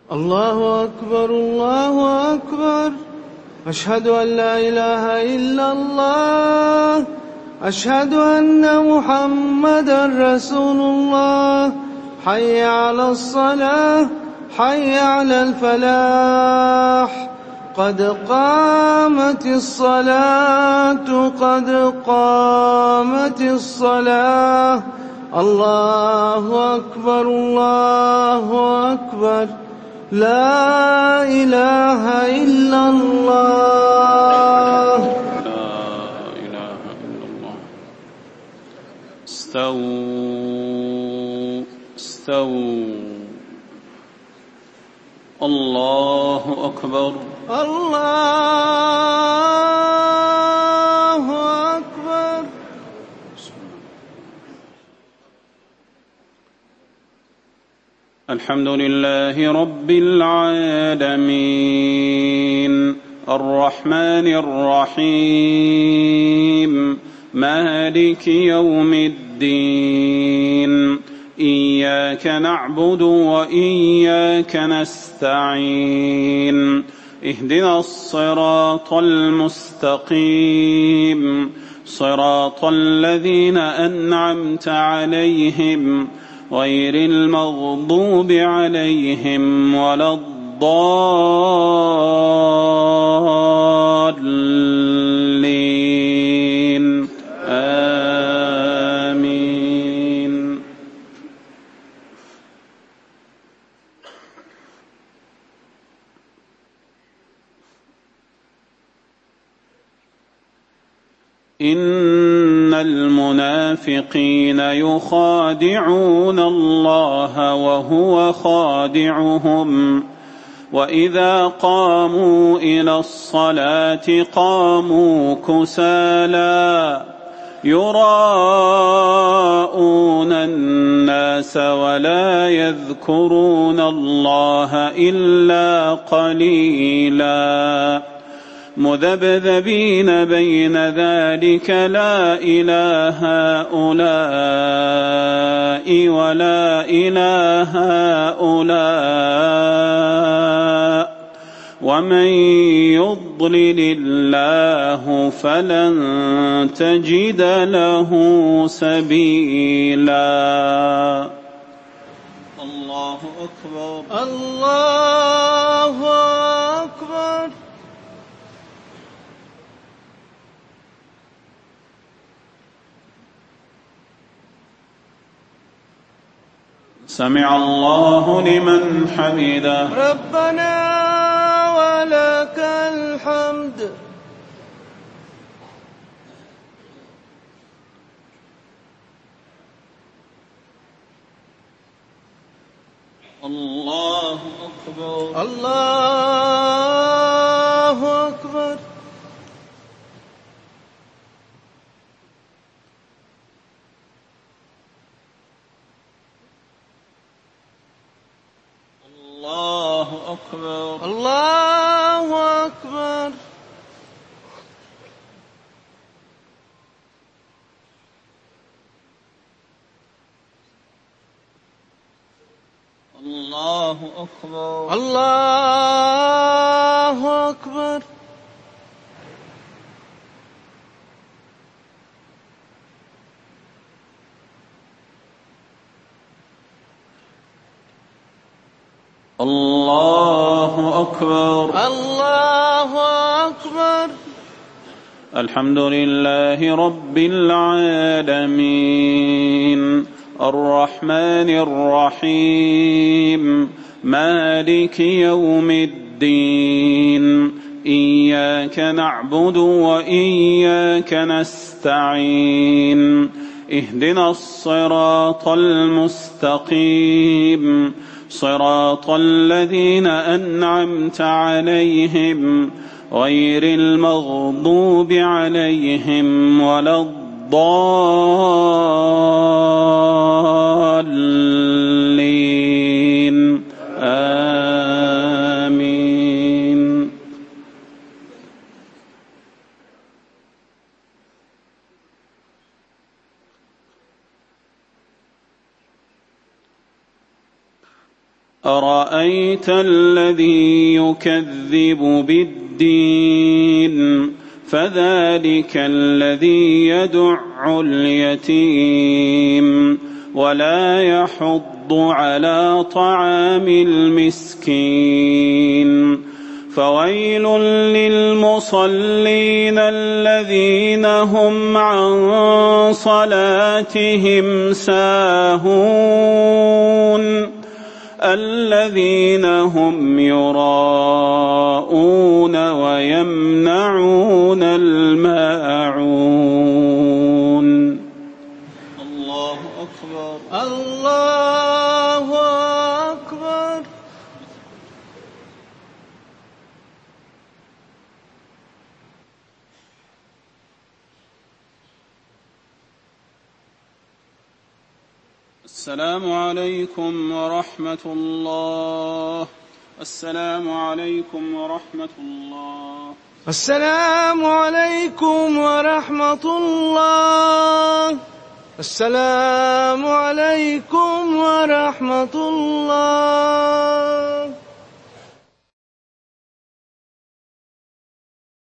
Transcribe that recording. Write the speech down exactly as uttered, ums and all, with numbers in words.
الله أكبر الله أكبر. أشهد أن لا إله إلا الله. أشهد أن محمدا رسول الله. حي على الصلاة، حي على الفلاح، قد قامت الصلاة، قد قامت الصلاة. الله أكبر الله أكبر. لا إله إلا الله. لا إله إلا الله. استووا استووا. الله أكبر الله أكبر. الحمد لله رب العالمين الرحمن الرحيم مالك يوم الدين إياك نعبد وإياك نستعين اهدنا الصراط المستقيم صراط الذين أنعمت عليهم غير المغضوب عليهم ولا الضالين آمين. إن المنافقين يخادعون الله وهو خادعهم وإذا قاموا إلى الصلاة قاموا كسالى يراءون الناس ولا يذكرون الله إلا قليلا مذبذبين بين ذلك لا إلى هؤلاء ولا إلى هؤلاء ومن يضلل الله فلن تجد له سبيلا. الله أكبر الله أكبر. سمع الله لمن حمده. ربنا ولك الحمد. الله أكبر الله أكبر. الله أكبر الله أكبر. الله أكبر الله أكبر. الله أكبر الله أكبر. الحمد لله رب العالمين الرحمن الرحيم مالك يوم الدين إياك نعبد وإياك نستعين اهدنا الصراط المستقيم صراط الذين أنعمت عليهم غير المغضوب عليهم ولا الضالين آمين. أرأيت الذي يكذب بالدين فذلك الذي يدع اليتيم ولا يحض على طعام المسكين فويل للمصلين الذين هم عن صلاتهم ساهون الذين هم يراءون ويمنعون الماعون. الله أكبر الله أكبر. السلام عليكم ورحمة الله. السلام عليكم ورحمة الله. السلام عليكم ورحمة الله. السلام عليكم ورحمة الله.